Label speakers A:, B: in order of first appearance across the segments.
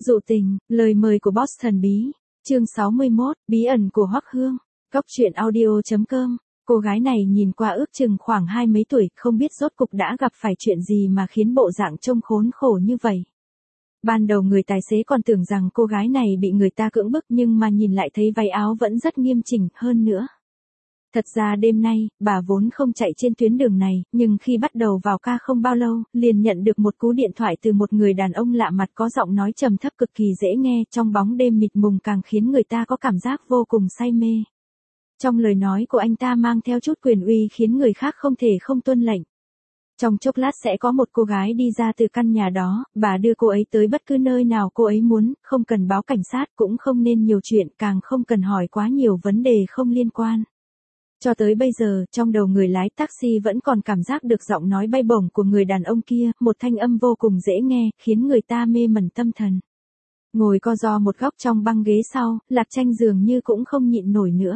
A: Dụ tình, lời mời của boss thần bí. Chương 61, bí ẩn của Hoắc Hương. Cốc truyện audio.com. Cô gái này nhìn qua ước chừng khoảng 20 mấy tuổi, không biết rốt cục đã gặp phải chuyện gì mà khiến bộ dạng trông khốn khổ như vậy. Ban đầu người tài xế còn tưởng rằng cô gái này bị người ta cưỡng bức, nhưng mà nhìn lại thấy váy áo vẫn rất nghiêm chỉnh hơn nữa. Thật ra đêm nay, bà vốn không chạy trên tuyến đường này, nhưng khi bắt đầu vào ca không bao lâu, liền nhận được một cú điện thoại từ một người đàn ông lạ mặt có giọng nói trầm thấp cực kỳ dễ nghe, trong bóng đêm mịt mùng càng khiến người ta có cảm giác vô cùng say mê. Trong lời nói của anh ta mang theo chút quyền uy khiến người khác không thể không tuân lệnh. Trong chốc lát sẽ có một cô gái đi ra từ căn nhà đó, bà đưa cô ấy tới bất cứ nơi nào cô ấy muốn, không cần báo cảnh sát, cũng không nên nhiều chuyện, càng không cần hỏi quá nhiều vấn đề không liên quan. Cho tới bây giờ, trong đầu người lái taxi vẫn còn cảm giác được giọng nói bay bổng của người đàn ông kia, một thanh âm vô cùng dễ nghe, khiến người ta mê mẩn tâm thần. Ngồi co ro một góc trong băng ghế sau, Lạc Tranh dường như cũng không nhịn nổi nữa.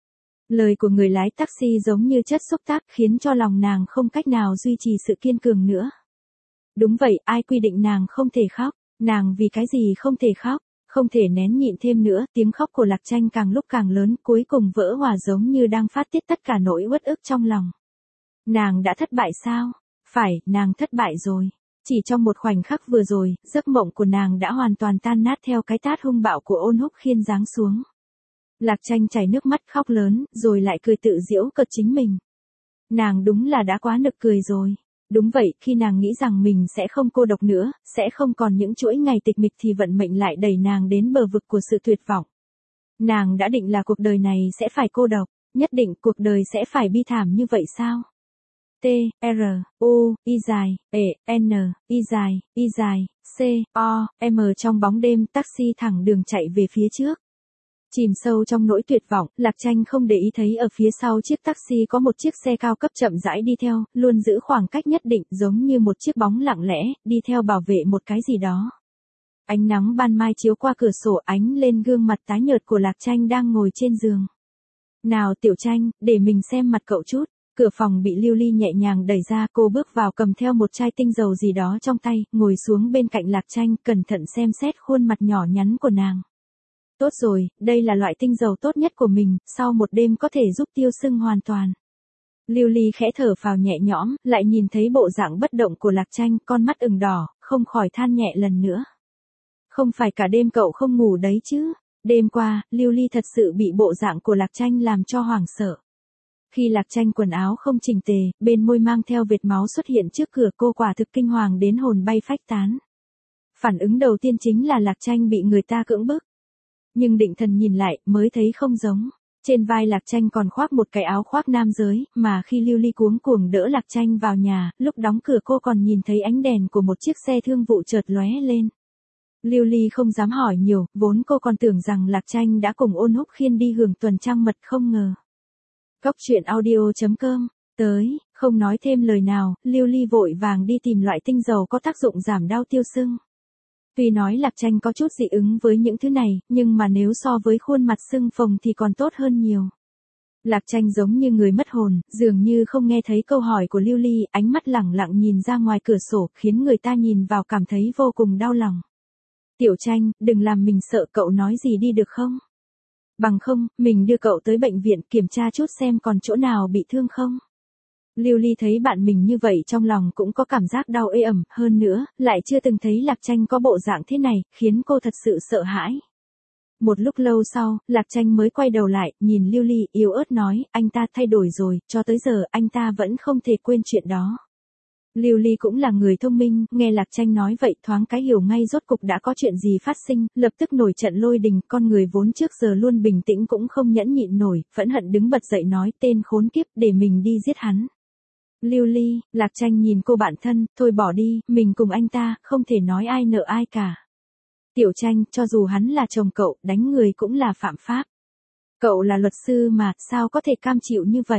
A: Lời của người lái taxi giống như chất xúc tác khiến cho lòng nàng không cách nào duy trì sự kiên cường nữa. Đúng vậy, ai quy định nàng không thể khóc, nàng vì cái gì không thể khóc, không thể nén nhịn thêm nữa, tiếng khóc của Lạc Tranh càng lúc càng lớn, cuối cùng vỡ hòa giống như đang phát tiết tất cả nỗi uất ức trong lòng. Nàng đã thất bại sao? Phải, nàng thất bại rồi. Chỉ trong một khoảnh khắc vừa rồi, giấc mộng của nàng đã hoàn toàn tan nát theo cái tát hung bạo của Ôn Húc Khiên giáng xuống. Lạc Tranh chảy nước mắt khóc lớn, rồi lại cười tự giễu cợt chính mình. Nàng đúng là đã quá nực cười rồi. Đúng vậy, khi nàng nghĩ rằng mình sẽ không cô độc nữa, sẽ không còn những chuỗi ngày tịch mịch thì vận mệnh lại đẩy nàng đến bờ vực của sự tuyệt vọng. Nàng đã định là cuộc đời này sẽ phải cô độc, nhất định cuộc đời sẽ phải bi thảm như vậy sao? T, R, U, I dài, E, N, I dài, C, O, M trong bóng đêm taxi thẳng đường chạy về phía trước. Chìm sâu trong nỗi tuyệt vọng, Lạc Tranh không để ý thấy ở phía sau chiếc taxi có một chiếc xe cao cấp chậm rãi đi theo, luôn giữ khoảng cách nhất định, giống như một chiếc bóng lặng lẽ, đi theo bảo vệ một cái gì đó. Ánh nắng ban mai chiếu qua cửa sổ ánh lên gương mặt tái nhợt của Lạc Tranh đang ngồi trên giường. Nào Tiểu Tranh, để mình xem mặt cậu chút. Cửa phòng bị Lưu Ly nhẹ nhàng đẩy ra, cô bước vào cầm theo một chai tinh dầu gì đó trong tay, ngồi xuống bên cạnh Lạc Tranh, cẩn thận xem xét khuôn mặt nhỏ nhắn của nàng. Tốt rồi, đây là loại tinh dầu tốt nhất của mình, sau một đêm có thể giúp tiêu sưng hoàn toàn. Lưu Ly khẽ thở phào nhẹ nhõm, lại nhìn thấy bộ dạng bất động của Lạc Tranh, con mắt ửng đỏ, không khỏi than nhẹ lần nữa. Không phải cả đêm cậu không ngủ đấy chứ? Đêm qua, Lưu Ly thật sự bị bộ dạng của Lạc Tranh làm cho hoảng sợ. Khi Lạc Tranh quần áo không chỉnh tề, bên môi mang theo vệt máu xuất hiện trước cửa, cô quả thực kinh hoàng đến hồn bay phách tán. Phản ứng đầu tiên chính là Lạc Tranh bị người ta cưỡng bức. Nhưng định thần nhìn lại, mới thấy không giống. Trên vai Lạc Tranh còn khoác một cái áo khoác nam giới, mà khi Lưu Ly cuống cuồng đỡ Lạc Tranh vào nhà, lúc đóng cửa cô còn nhìn thấy ánh đèn của một chiếc xe thương vụ chợt lóe lên. Lưu Ly không dám hỏi nhiều, vốn cô còn tưởng rằng Lạc Tranh đã cùng Ôn Húc Khiên đi hưởng tuần trăng mật, không ngờ. Cốc truyện audio.com, tới, không nói thêm lời nào, Lưu Ly vội vàng đi tìm loại tinh dầu có tác dụng giảm đau tiêu sưng. Tuy nói Lạc Tranh có chút dị ứng với những thứ này, nhưng mà nếu so với khuôn mặt sưng phồng thì còn tốt hơn nhiều. Lạc Tranh giống như người mất hồn, dường như không nghe thấy câu hỏi của Lưu Ly, ánh mắt lẳng lặng nhìn ra ngoài cửa sổ, khiến người ta nhìn vào cảm thấy vô cùng đau lòng. Tiểu Tranh, đừng làm mình sợ, cậu nói gì đi được không? Bằng không, mình đưa cậu tới bệnh viện kiểm tra chút xem còn chỗ nào bị thương không? Lưu Ly thấy bạn mình như vậy trong lòng cũng có cảm giác đau ê ẩm, hơn nữa, lại chưa từng thấy Lạc Tranh có bộ dạng thế này, khiến cô thật sự sợ hãi. Một lúc lâu sau, Lạc Tranh mới quay đầu lại, nhìn Lưu Ly, yếu ớt nói, anh ta thay đổi rồi, cho tới giờ anh ta vẫn không thể quên chuyện đó. Lưu Ly cũng là người thông minh, nghe Lạc Tranh nói vậy thoáng cái hiểu ngay rốt cục đã có chuyện gì phát sinh, lập tức nổi trận lôi đình, con người vốn trước giờ luôn bình tĩnh cũng không nhẫn nhịn nổi, phẫn hận đứng bật dậy nói, tên khốn kiếp, để mình đi giết hắn. Lưu Ly, Lạc Tranh nhìn cô bạn thân, thôi bỏ đi, mình cùng anh ta, không thể nói ai nợ ai cả. Tiểu Tranh, cho dù hắn là chồng cậu, đánh người cũng là phạm pháp. Cậu là luật sư mà, sao có thể cam chịu như vậy?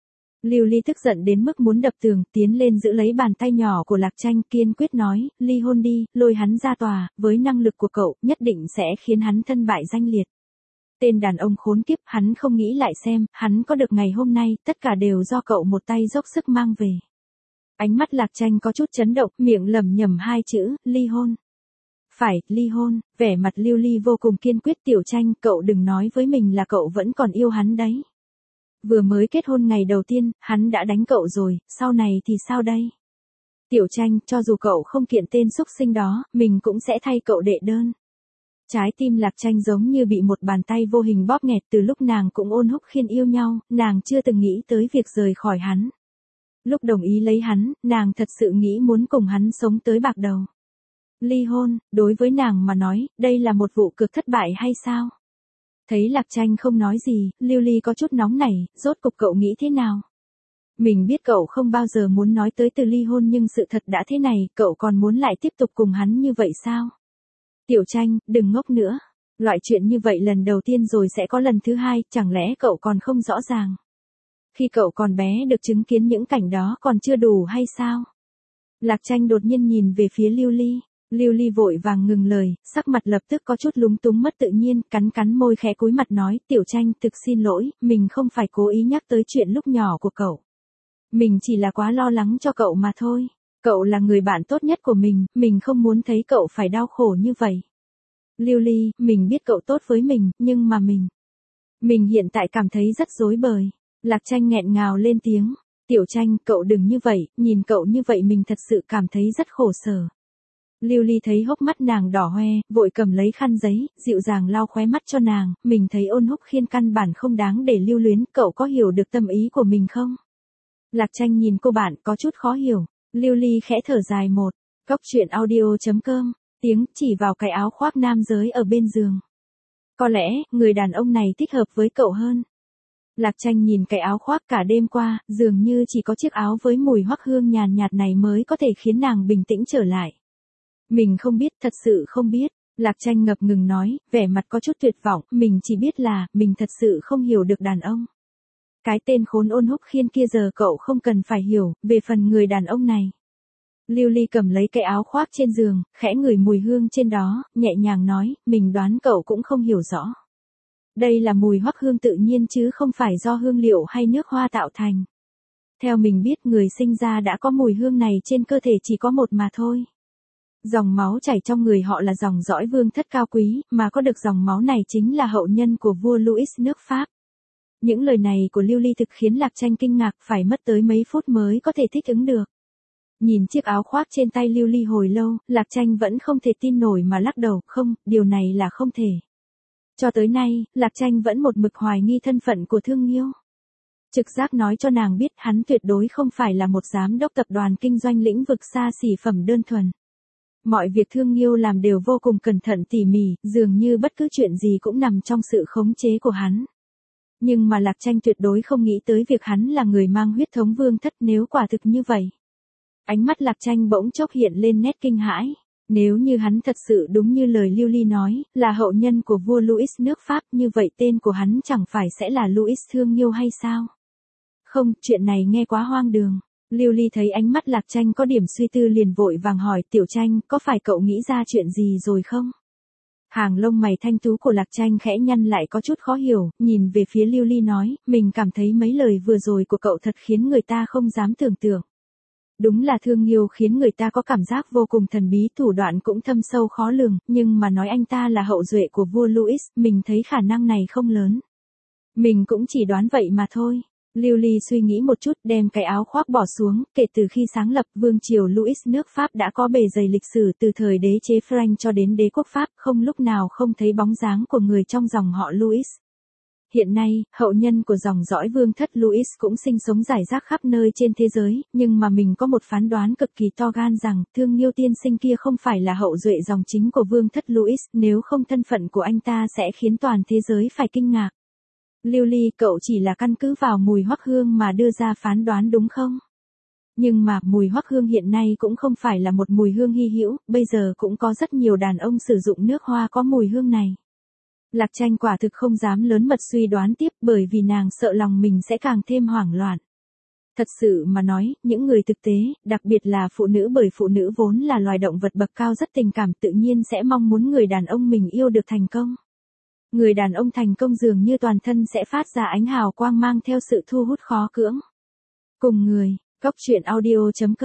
A: Lưu Ly tức giận đến mức muốn đập tường, tiến lên giữ lấy bàn tay nhỏ của Lạc Tranh, kiên quyết nói, ly hôn đi, lôi hắn ra tòa, với năng lực của cậu, nhất định sẽ khiến hắn thân bại danh liệt. Tên đàn ông khốn kiếp, hắn không nghĩ lại xem, hắn có được ngày hôm nay, tất cả đều do cậu một tay dốc sức mang về. Ánh mắt Lạc Tranh có chút chấn động, miệng lẩm nhẩm hai chữ, ly hôn. Phải, ly hôn, vẻ mặt Lưu Ly vô cùng kiên quyết. Tiểu Tranh, cậu đừng nói với mình là cậu vẫn còn yêu hắn đấy. Vừa mới kết hôn ngày đầu tiên, hắn đã đánh cậu rồi, sau này thì sao đây? Tiểu Tranh, cho dù cậu không kiện tên xúc sinh đó, mình cũng sẽ thay cậu đệ đơn. Trái tim Lạc Tranh giống như bị một bàn tay vô hình bóp nghẹt. Từ lúc nàng cũng ôn húc khiên yêu nhau, nàng chưa từng nghĩ tới việc rời khỏi hắn. Lúc đồng ý lấy hắn, nàng thật sự nghĩ muốn cùng hắn sống tới bạc đầu. Ly hôn, đối với nàng mà nói, đây là một vụ cực thất bại hay sao? Thấy Lạc Tranh không nói gì, Lưu Ly có chút nóng nảy, rốt cục cậu nghĩ thế nào? Mình biết cậu không bao giờ muốn nói tới từ ly hôn, nhưng sự thật đã thế này, cậu còn muốn lại tiếp tục cùng hắn như vậy sao? Tiểu Tranh, đừng ngốc nữa. Loại chuyện như vậy lần đầu tiên rồi sẽ có lần thứ hai, chẳng lẽ cậu còn không rõ ràng? Khi cậu còn bé được chứng kiến những cảnh đó còn chưa đủ hay sao? Lạc Tranh đột nhiên nhìn về phía Lưu Ly. Lưu Ly vội vàng ngừng lời, sắc mặt lập tức có chút lúng túng mất tự nhiên, cắn môi khẽ cúi mặt nói, Tiểu Tranh, thực xin lỗi, mình không phải cố ý nhắc tới chuyện lúc nhỏ của cậu. Mình chỉ là quá lo lắng cho cậu mà thôi. Cậu là người bạn tốt nhất của mình không muốn thấy cậu phải đau khổ như vậy. Lưu Ly, mình biết cậu tốt với mình, nhưng mà mình hiện tại cảm thấy rất rối bời. Lạc Tranh nghẹn ngào lên tiếng, Tiểu Tranh, cậu đừng như vậy, nhìn cậu như vậy mình thật sự cảm thấy rất khổ sở. Lưu Ly thấy hốc mắt nàng đỏ hoe, vội cầm lấy khăn giấy, dịu dàng lau khóe mắt cho nàng, mình thấy ôn húc khiên căn bản không đáng để lưu luyến, cậu có hiểu được tâm ý của mình không? Lạc Tranh nhìn cô bạn có chút khó hiểu. Lưu Ly khẽ thở dài một. Cóc truyện audio.com. Tiếng chỉ vào cái áo khoác nam giới ở bên giường. Có lẽ, người đàn ông này thích hợp với cậu hơn. Lạc Tranh nhìn cái áo khoác cả đêm qua, dường như chỉ có chiếc áo với mùi hoắc hương nhàn nhạt này mới có thể khiến nàng bình tĩnh trở lại. Mình không biết, thật sự không biết. Lạc Tranh ngập ngừng nói, vẻ mặt có chút tuyệt vọng, mình chỉ biết là, mình thật sự không hiểu được đàn ông. Cái tên khốn ôn húc khiên kia giờ cậu không cần phải hiểu, về phần người đàn ông này. Lưu Ly cầm lấy cái áo khoác trên giường, khẽ ngửi mùi hương trên đó, nhẹ nhàng nói, mình đoán cậu cũng không hiểu rõ. Đây là mùi hoắc hương tự nhiên chứ không phải do hương liệu hay nước hoa tạo thành. Theo mình biết người sinh ra đã có mùi hương này trên cơ thể chỉ có một mà thôi. Dòng máu chảy trong người họ là dòng dõi vương thất cao quý, mà có được dòng máu này chính là hậu nhân của vua Louis nước Pháp. Những lời này của Lưu Ly thực khiến Lạc Tranh kinh ngạc, phải mất tới mấy phút mới có thể thích ứng được. Nhìn chiếc áo khoác trên tay Lưu Ly hồi lâu, Lạc Tranh vẫn không thể tin nổi mà lắc đầu, không, điều này là không thể. Cho tới nay, Lạc Tranh vẫn một mực hoài nghi thân phận của Thương Nghiêu. Trực giác nói cho nàng biết hắn tuyệt đối không phải là một giám đốc tập đoàn kinh doanh lĩnh vực xa xỉ phẩm đơn thuần. Mọi việc Thương Nghiêu làm đều vô cùng cẩn thận tỉ mỉ, dường như bất cứ chuyện gì cũng nằm trong sự khống chế của hắn. Nhưng mà Lạc Tranh tuyệt đối không nghĩ tới việc hắn là người mang huyết thống vương thất, nếu quả thực như vậy. Ánh mắt Lạc Tranh bỗng chốc hiện lên nét kinh hãi. Nếu như hắn thật sự đúng như lời Lưu Ly nói, là hậu nhân của vua Louis nước Pháp, như vậy tên của hắn chẳng phải sẽ là Louis Thương Nghiêu hay sao? Không, chuyện này nghe quá hoang đường. Lưu Ly thấy ánh mắt Lạc Tranh có điểm suy tư liền vội vàng hỏi, Tiểu Tranh, có phải cậu nghĩ ra chuyện gì rồi không? Hàng lông mày thanh tú của Lạc Tranh khẽ nhăn lại có chút khó hiểu, nhìn về phía Lưu Ly nói, mình cảm thấy mấy lời vừa rồi của cậu thật khiến người ta không dám tưởng tượng. Đúng là Thương Nghiêu khiến người ta có cảm giác vô cùng thần bí, thủ đoạn cũng thâm sâu khó lường, nhưng mà nói anh ta là hậu duệ của vua Louis, mình thấy khả năng này không lớn. Mình cũng chỉ đoán vậy mà thôi. Lưu Ly suy nghĩ một chút, đem cái áo khoác bỏ xuống, kể từ khi sáng lập vương triều Louis nước Pháp đã có bề dày lịch sử từ thời đế chế Frank cho đến đế quốc Pháp, không lúc nào không thấy bóng dáng của người trong dòng họ Louis. Hiện nay, hậu nhân của dòng dõi vương thất Louis cũng sinh sống rải rác khắp nơi trên thế giới, nhưng mà mình có một phán đoán cực kỳ to gan rằng, Thương Nghiêu tiên sinh kia không phải là hậu duệ dòng chính của vương thất Louis, nếu không thân phận của anh ta sẽ khiến toàn thế giới phải kinh ngạc. Lưu Ly, cậu chỉ là căn cứ vào mùi hoắc hương mà đưa ra phán đoán đúng không? Nhưng mà, mùi hoắc hương hiện nay cũng không phải là một mùi hương hy hữu, bây giờ cũng có rất nhiều đàn ông sử dụng nước hoa có mùi hương này. Lạc Tranh quả thực không dám lớn mật suy đoán tiếp, bởi vì nàng sợ lòng mình sẽ càng thêm hoảng loạn. Thật sự mà nói, những người thực tế, đặc biệt là phụ nữ, bởi phụ nữ vốn là loài động vật bậc cao rất tình cảm, tự nhiên sẽ mong muốn người đàn ông mình yêu được thành công. Người đàn ông thành công dường như toàn thân sẽ phát ra ánh hào quang mang theo sự thu hút khó cưỡng. Cùng người, cóc truyện audio.com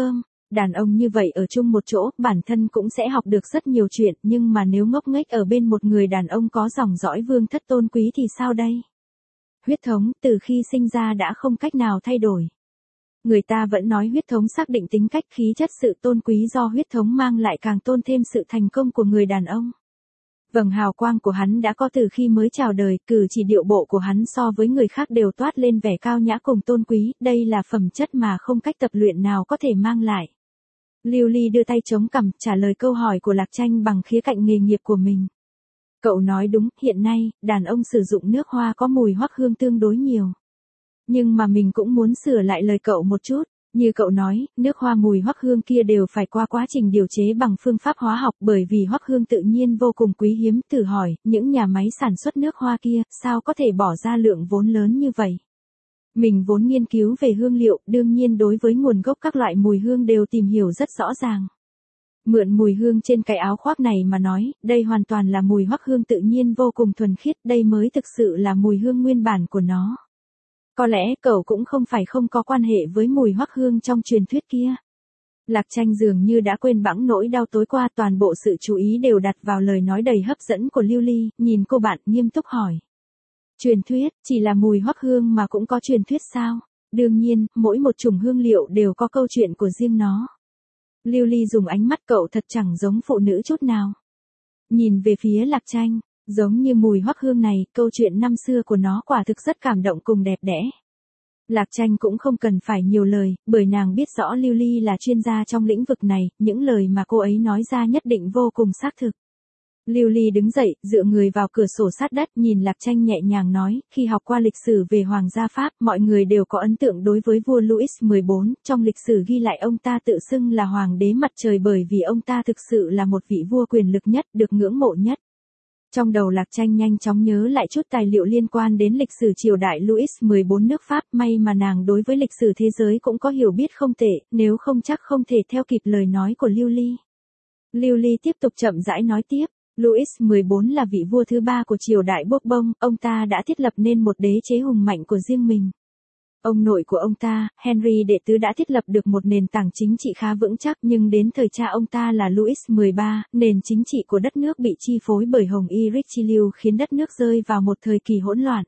A: Đàn ông như vậy ở chung một chỗ, bản thân cũng sẽ học được rất nhiều chuyện, nhưng mà nếu ngốc nghếch ở bên một người đàn ông có dòng dõi vương thất tôn quý thì sao đây? Huyết thống, từ khi sinh ra đã không cách nào thay đổi. Người ta vẫn nói huyết thống xác định tính cách, khí chất, sự tôn quý do huyết thống mang lại càng tôn thêm sự thành công của người đàn ông. Vầng hào quang của hắn đã có từ khi mới chào đời, cử chỉ điệu bộ của hắn so với người khác đều toát lên vẻ cao nhã cùng tôn quý, đây là phẩm chất mà không cách tập luyện nào có thể mang lại. Lưu Ly đưa tay chống cằm, trả lời câu hỏi của Lạc Tranh bằng khía cạnh nghề nghiệp của mình. Cậu nói đúng, hiện nay, đàn ông sử dụng nước hoa có mùi hoắc hương tương đối nhiều. Nhưng mà mình cũng muốn sửa lại lời cậu một chút. Như cậu nói, nước hoa mùi hoắc hương kia đều phải qua quá trình điều chế bằng phương pháp hóa học, bởi vì hoắc hương tự nhiên vô cùng quý hiếm. Thử hỏi, những nhà máy sản xuất nước hoa kia, sao có thể bỏ ra lượng vốn lớn như vậy? Mình vốn nghiên cứu về hương liệu, đương nhiên đối với nguồn gốc các loại mùi hương đều tìm hiểu rất rõ ràng. Mượn mùi hương trên cái áo khoác này mà nói, đây hoàn toàn là mùi hoắc hương tự nhiên vô cùng thuần khiết, đây mới thực sự là mùi hương nguyên bản của nó. Có lẽ cậu cũng không phải không có quan hệ với mùi hoắc hương trong truyền thuyết kia. Lạc Tranh dường như đã quên bẵng nỗi đau tối qua, toàn bộ sự chú ý đều đặt vào lời nói đầy hấp dẫn của Lưu Ly, nhìn cô bạn nghiêm túc hỏi. Truyền thuyết, chỉ là mùi hoắc hương mà cũng có truyền thuyết sao? Đương nhiên, mỗi một chủng hương liệu đều có câu chuyện của riêng nó. Lưu Ly dùng ánh mắt cậu thật chẳng giống phụ nữ chút nào. Nhìn về phía Lạc Tranh, giống như mùi hoắc hương này, câu chuyện năm xưa của nó quả thực rất cảm động cùng đẹp đẽ. Lạc Tranh cũng không cần phải nhiều lời, bởi nàng biết rõ Lưu Ly là chuyên gia trong lĩnh vực này, những lời mà cô ấy nói ra nhất định vô cùng xác thực. Lưu Ly đứng dậy, dựa người vào cửa sổ sát đất, nhìn Lạc Tranh nhẹ nhàng nói, khi học qua lịch sử về Hoàng gia Pháp, mọi người đều có ấn tượng đối với vua Louis XIV, trong lịch sử ghi lại ông ta tự xưng là Hoàng đế mặt trời bởi vì ông ta thực sự là một vị vua quyền lực nhất, được ngưỡng mộ nhất. Trong đầu Lạc Tranh nhanh chóng nhớ lại chút tài liệu liên quan đến lịch sử triều đại Louis XIV nước Pháp, may mà nàng đối với lịch sử thế giới cũng có hiểu biết không tệ, nếu không chắc không thể theo kịp lời nói của Lưu Ly. Lưu Ly tiếp tục chậm rãi nói tiếp. Louis XIV là vị vua thứ ba của triều đại Bourbon, ông ta đã thiết lập nên một đế chế hùng mạnh của riêng mình. Ông nội của ông ta, Henry đệ tứ đã thiết lập được một nền tảng chính trị khá vững chắc, nhưng đến thời cha ông ta là Louis XIII, nền chính trị của đất nước bị chi phối bởi Hồng Y Richelieu khiến đất nước rơi vào một thời kỳ hỗn loạn.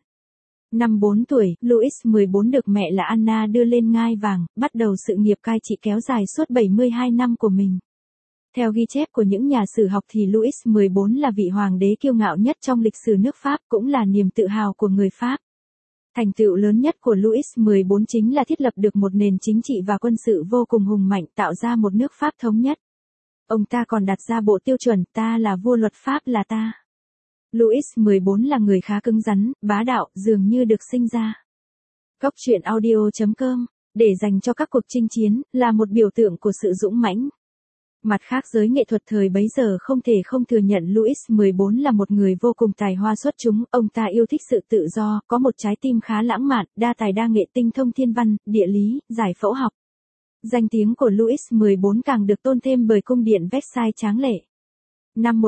A: Năm 4 tuổi, Louis XIV được mẹ là Anna đưa lên ngai vàng, bắt đầu sự nghiệp cai trị kéo dài suốt 72 năm của mình. Theo ghi chép của những nhà sử học thì Louis XIV là vị hoàng đế kiêu ngạo nhất trong lịch sử nước Pháp, cũng là niềm tự hào của người Pháp. Thành tựu lớn nhất của Louis XIV chính là thiết lập được một nền chính trị và quân sự vô cùng hùng mạnh, tạo ra một nước Pháp thống nhất. Ông ta còn đặt ra bộ tiêu chuẩn, ta là vua, luật pháp là ta. Louis XIV là người khá cứng rắn, bá đạo, dường như được sinh ra. Góc truyện audio.com, để dành cho các cuộc chinh chiến, là một biểu tượng của sự dũng mãnh. Mặt khác, giới nghệ thuật thời bấy giờ không thể không thừa nhận Louis XIV là một người vô cùng tài hoa xuất chúng, ông ta yêu thích sự tự do, có một trái tim khá lãng mạn, đa tài đa nghệ, tinh thông thiên văn, địa lý, giải phẫu học. Danh tiếng của Louis XIV càng được tôn thêm bởi cung điện Versailles tráng lệ. Năm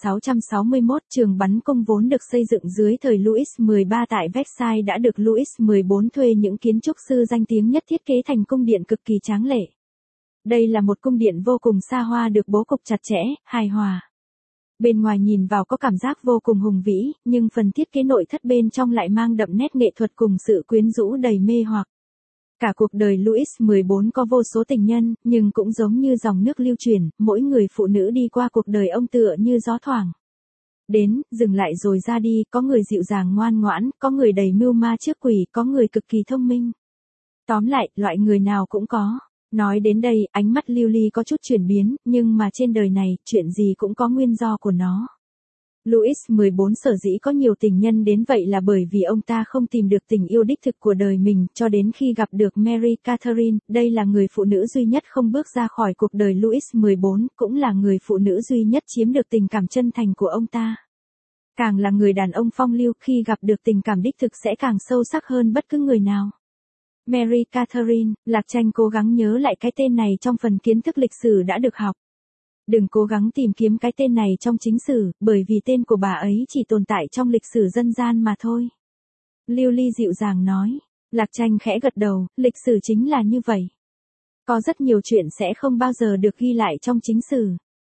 A: 1661, trường bắn cung vốn được xây dựng dưới thời Louis XIII tại Versailles đã được Louis XIV thuê những kiến trúc sư danh tiếng nhất thiết kế thành cung điện cực kỳ tráng lệ. Đây là một cung điện vô cùng xa hoa, được bố cục chặt chẽ, hài hòa. Bên ngoài nhìn vào có cảm giác vô cùng hùng vĩ, nhưng phần thiết kế nội thất bên trong lại mang đậm nét nghệ thuật cùng sự quyến rũ đầy mê hoặc. Cả cuộc đời Louis XIV có vô số tình nhân, nhưng cũng giống như dòng nước lưu chuyển, mỗi người phụ nữ đi qua cuộc đời ông tựa như gió thoảng. Đến, dừng lại rồi ra đi, có người dịu dàng ngoan ngoãn, có người đầy mưu ma trước quỷ, có người cực kỳ thông minh. Tóm lại, loại người nào cũng có. Nói đến đây, ánh mắt Lưu Ly có chút chuyển biến, nhưng mà trên đời này, chuyện gì cũng có nguyên do của nó. Louis XIV sở dĩ có nhiều tình nhân đến vậy là bởi vì ông ta không tìm được tình yêu đích thực của đời mình, cho đến khi gặp được Mary Catherine, đây là người phụ nữ duy nhất không bước ra khỏi cuộc đời Louis XIV, cũng là người phụ nữ duy nhất chiếm được tình cảm chân thành của ông ta. Càng là người đàn ông phong lưu, khi gặp được tình cảm đích thực sẽ càng sâu sắc hơn bất cứ người nào. Mary Catherine, Lạc Tranh cố gắng nhớ lại cái tên này trong phần kiến thức lịch sử đã được học. Đừng cố gắng tìm kiếm cái tên này trong chính sử, bởi vì tên của bà ấy chỉ tồn tại trong lịch sử dân gian mà thôi. Lưu Ly dịu dàng nói. Lạc Tranh khẽ gật đầu, lịch sử chính là như vậy. Có rất nhiều chuyện sẽ không bao giờ được ghi lại trong chính sử.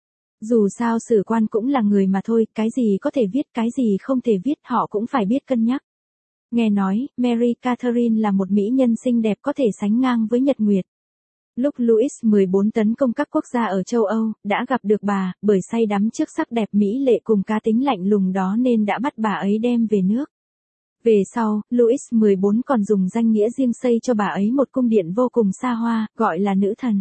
A: Dù sao sử quan cũng là người mà thôi, cái gì có thể viết, cái gì không thể viết họ cũng phải biết cân nhắc. Nghe nói, Mary Catherine là một mỹ nhân xinh đẹp có thể sánh ngang với Nhật Nguyệt. Lúc Louis XIV tấn công các quốc gia ở châu Âu, đã gặp được bà, bởi say đắm trước sắc đẹp mỹ lệ cùng cá tính lạnh lùng đó nên đã bắt bà ấy đem về nước. Về sau, Louis XIV còn dùng danh nghĩa riêng xây cho bà ấy một cung điện vô cùng xa hoa, gọi là nữ thần.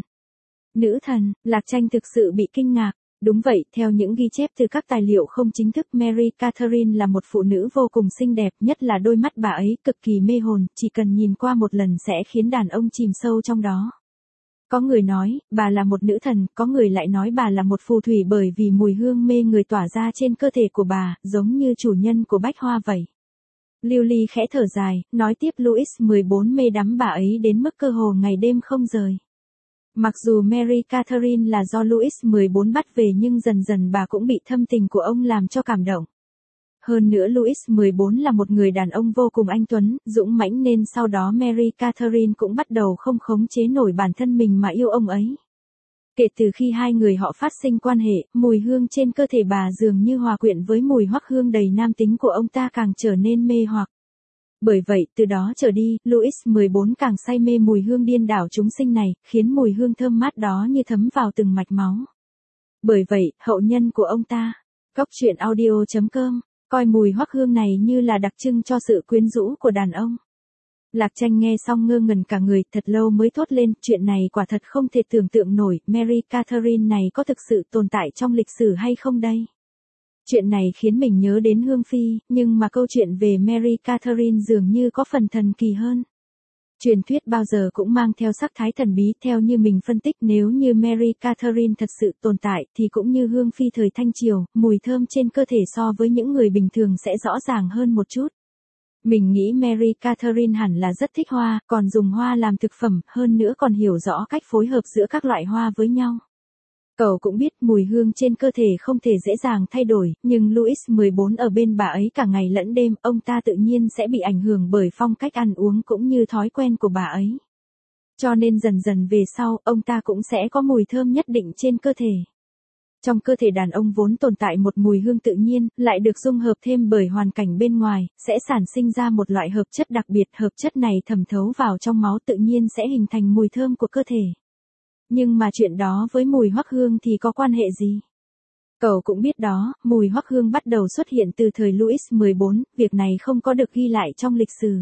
A: Nữ thần, Lạc Tranh thực sự bị kinh ngạc. Đúng vậy, theo những ghi chép từ các tài liệu không chính thức, Mary Catherine là một phụ nữ vô cùng xinh đẹp, nhất là đôi mắt bà ấy cực kỳ mê hồn, chỉ cần nhìn qua một lần sẽ khiến đàn ông chìm sâu trong đó. Có người nói, bà là một nữ thần, có người lại nói bà là một phù thủy bởi vì mùi hương mê người tỏa ra trên cơ thể của bà, giống như chủ nhân của bách hoa vậy. Lưu Ly khẽ thở dài, nói tiếp Louis XIV mê đắm bà ấy đến mức cơ hồ ngày đêm không rời. Mặc dù Mary Catherine là do Louis XIV bắt về nhưng dần dần bà cũng bị thâm tình của ông làm cho cảm động. Hơn nữa Louis XIV là một người đàn ông vô cùng anh tuấn, dũng mãnh nên sau đó Mary Catherine cũng bắt đầu không khống chế nổi bản thân mình mà yêu ông ấy. Kể từ khi hai người họ phát sinh quan hệ, mùi hương trên cơ thể bà dường như hòa quyện với mùi hoắc hương đầy nam tính của ông ta càng trở nên mê hoặc. Bởi vậy, từ đó trở đi, Louis XIV càng say mê mùi hương điên đảo chúng sinh này, khiến mùi hương thơm mát đó như thấm vào từng mạch máu. Bởi vậy, hậu nhân của ông ta, Cóc truyện audio.com, coi mùi hoắc hương này như là đặc trưng cho sự quyến rũ của đàn ông. Lạc Tranh nghe xong ngơ ngẩn cả người, thật lâu mới thốt lên, chuyện này quả thật không thể tưởng tượng nổi, Mary Catherine này có thực sự tồn tại trong lịch sử hay không đây? Chuyện này khiến mình nhớ đến Hương Phi, nhưng mà câu chuyện về Mary Catherine dường như có phần thần kỳ hơn. Truyền thuyết bao giờ cũng mang theo sắc thái thần bí, theo như mình phân tích nếu như Mary Catherine thật sự tồn tại thì cũng như Hương Phi thời Thanh Triều, mùi thơm trên cơ thể so với những người bình thường sẽ rõ ràng hơn một chút. Mình nghĩ Mary Catherine hẳn là rất thích hoa, còn dùng hoa làm thực phẩm, hơn nữa còn hiểu rõ cách phối hợp giữa các loại hoa với nhau. Cậu cũng biết mùi hương trên cơ thể không thể dễ dàng thay đổi, nhưng Louis XIV ở bên bà ấy cả ngày lẫn đêm, ông ta tự nhiên sẽ bị ảnh hưởng bởi phong cách ăn uống cũng như thói quen của bà ấy. Cho nên dần dần về sau, ông ta cũng sẽ có mùi thơm nhất định trên cơ thể. Trong cơ thể đàn ông vốn tồn tại một mùi hương tự nhiên, lại được dung hợp thêm bởi hoàn cảnh bên ngoài, sẽ sản sinh ra một loại hợp chất đặc biệt, hợp chất này thẩm thấu vào trong máu tự nhiên sẽ hình thành mùi thơm của cơ thể. Nhưng mà chuyện đó với mùi hoắc hương thì có quan hệ gì? Cậu cũng biết đó, mùi hoắc hương bắt đầu xuất hiện từ thời Louis XIV, việc này không có được ghi lại trong lịch sử.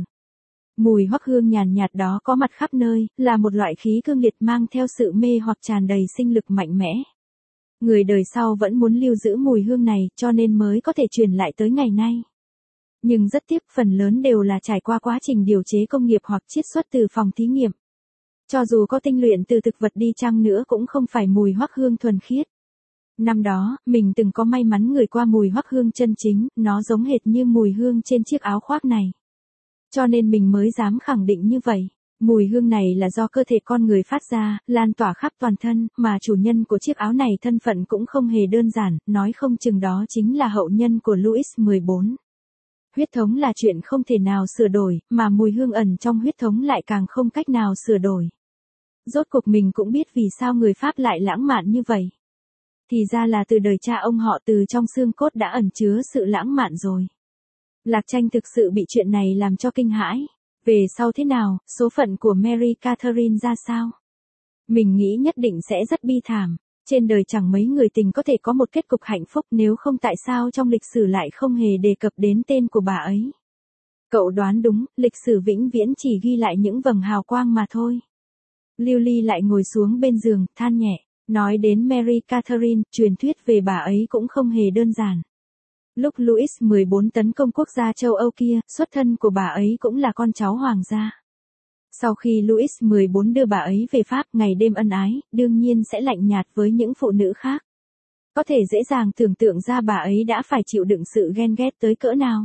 A: Mùi hoắc hương nhàn nhạt đó có mặt khắp nơi, là một loại khí cương liệt mang theo sự mê hoặc tràn đầy sinh lực mạnh mẽ. Người đời sau vẫn muốn lưu giữ mùi hương này cho nên mới có thể truyền lại tới ngày nay. Nhưng rất tiếc phần lớn đều là trải qua quá trình điều chế công nghiệp hoặc chiết xuất từ phòng thí nghiệm. Cho dù có tinh luyện từ thực vật đi chăng nữa cũng không phải mùi hoắc hương thuần khiết. Năm đó, mình từng có may mắn ngửi qua mùi hoắc hương chân chính, nó giống hệt như mùi hương trên chiếc áo khoác này. Cho nên mình mới dám khẳng định như vậy. Mùi hương này là do cơ thể con người phát ra, lan tỏa khắp toàn thân, mà chủ nhân của chiếc áo này thân phận cũng không hề đơn giản, nói không chừng đó chính là hậu nhân của Louis XIV. Huyết thống là chuyện không thể nào sửa đổi, mà mùi hương ẩn trong huyết thống lại càng không cách nào sửa đổi. Rốt cuộc mình cũng biết vì sao người Pháp lại lãng mạn như vậy. Thì ra là từ đời cha ông họ, từ trong xương cốt đã ẩn chứa sự lãng mạn rồi. Lạc Tranh thực sự bị chuyện này làm cho kinh hãi. Về sau thế nào, số phận của Mary Catherine ra sao? Mình nghĩ nhất định sẽ rất bi thảm. Trên đời chẳng mấy người tình có thể có một kết cục hạnh phúc, nếu không tại sao trong lịch sử lại không hề đề cập đến tên của bà ấy. Cậu đoán đúng, lịch sử vĩnh viễn chỉ ghi lại những vầng hào quang mà thôi. Lưu Ly lại ngồi xuống bên giường, than nhẹ, nói đến Mary Catherine, truyền thuyết về bà ấy cũng không hề đơn giản. Lúc Louis XIV tấn công quốc gia châu Âu kia, xuất thân của bà ấy cũng là con cháu hoàng gia. Sau khi Louis XIV đưa bà ấy về Pháp, ngày đêm ân ái, đương nhiên sẽ lạnh nhạt với những phụ nữ khác. Có thể dễ dàng tưởng tượng ra bà ấy đã phải chịu đựng sự ghen ghét tới cỡ nào.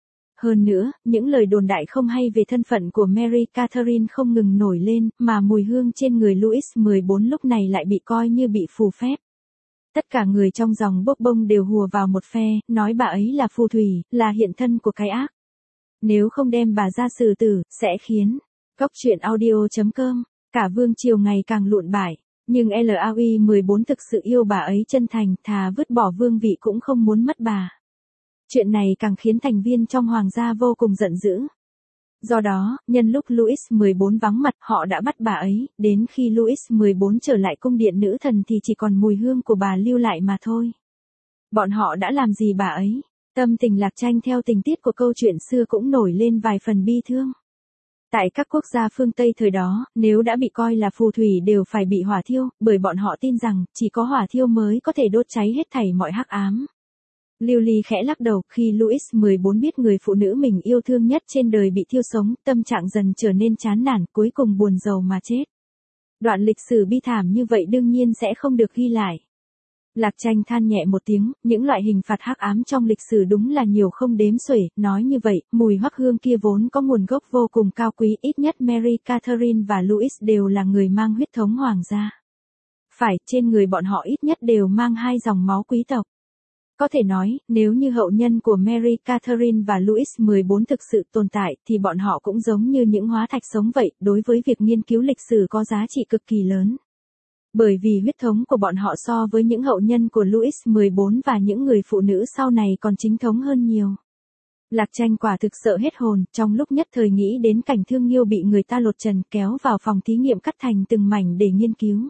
A: Hơn nữa, những lời đồn đại không hay về thân phận của Mary Catherine không ngừng nổi lên, mà mùi hương trên người Louis XIV lúc này lại bị coi như bị phù phép. Tất cả người trong dòng bốc bông đều hùa vào một phe, nói bà ấy là phù thủy, là hiện thân của cái ác. Nếu không đem bà ra xử tử, sẽ khiến. Cóc truyện audio.com Cả vương triều ngày càng lụn bại, nhưng Lui 14 thực sự yêu bà ấy chân thành, thà vứt bỏ vương vị cũng không muốn mất bà. Chuyện này càng khiến thành viên trong hoàng gia vô cùng giận dữ. Do đó, nhân lúc Louis 14 vắng mặt, họ đã bắt bà ấy, đến khi Louis 14 trở lại cung điện nữ thần thì chỉ còn mùi hương của bà lưu lại mà thôi. Bọn họ đã làm gì bà ấy? Tâm tình Lạc Tranh theo tình tiết của câu chuyện xưa cũng nổi lên vài phần bi thương. Tại các quốc gia phương Tây thời đó, nếu đã bị coi là phù thủy đều phải bị hỏa thiêu, bởi bọn họ tin rằng, chỉ có hỏa thiêu mới có thể đốt cháy hết thảy mọi hắc ám. Lily khẽ lắc đầu, khi Louis 14 biết người phụ nữ mình yêu thương nhất trên đời bị thiêu sống, tâm trạng dần trở nên chán nản, cuối cùng buồn rầu mà chết. Đoạn lịch sử bi thảm như vậy đương nhiên sẽ không được ghi lại. Lạc Tranh than nhẹ một tiếng, những loại hình phạt hắc ám trong lịch sử đúng là nhiều không đếm xuể, nói như vậy, mùi hoắc hương kia vốn có nguồn gốc vô cùng cao quý, ít nhất Mary Catherine và Louis đều là người mang huyết thống hoàng gia. Phải, trên người bọn họ ít nhất đều mang hai dòng máu quý tộc. Có thể nói, nếu như hậu nhân của Mary Catherine và Louis 14 thực sự tồn tại, thì bọn họ cũng giống như những hóa thạch sống vậy, đối với việc nghiên cứu lịch sử có giá trị cực kỳ lớn. Bởi vì huyết thống của bọn họ so với những hậu nhân của Louis 14 và những người phụ nữ sau này còn chính thống hơn nhiều. Lạc Tranh quả thực sợ hết hồn, trong lúc nhất thời nghĩ đến cảnh Thương Nghiêu bị người ta lột trần kéo vào phòng thí nghiệm cắt thành từng mảnh để nghiên cứu.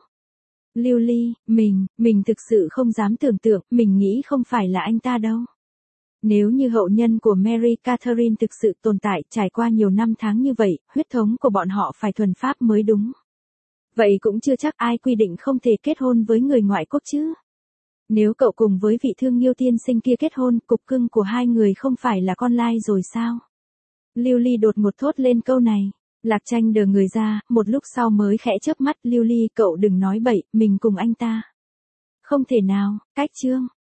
A: Lily, mình thực sự không dám tưởng tượng, mình nghĩ không phải là anh ta đâu. Nếu như hậu nhân của Mary Catherine thực sự tồn tại, trải qua nhiều năm tháng như vậy, huyết thống của bọn họ phải thuần pháp mới đúng. Vậy cũng chưa chắc ai quy định không thể kết hôn với người ngoại quốc chứ. Nếu cậu cùng với vị Thương Nghiêu tiên sinh kia kết hôn, cục cưng của hai người không phải là con lai rồi sao? Lily đột ngột thốt lên câu này. Lạc Tranh đờ người ra, một lúc sau mới khẽ chớp mắt, Lily, cậu đừng nói bậy, mình cùng anh ta. Không thể nào, cách chương.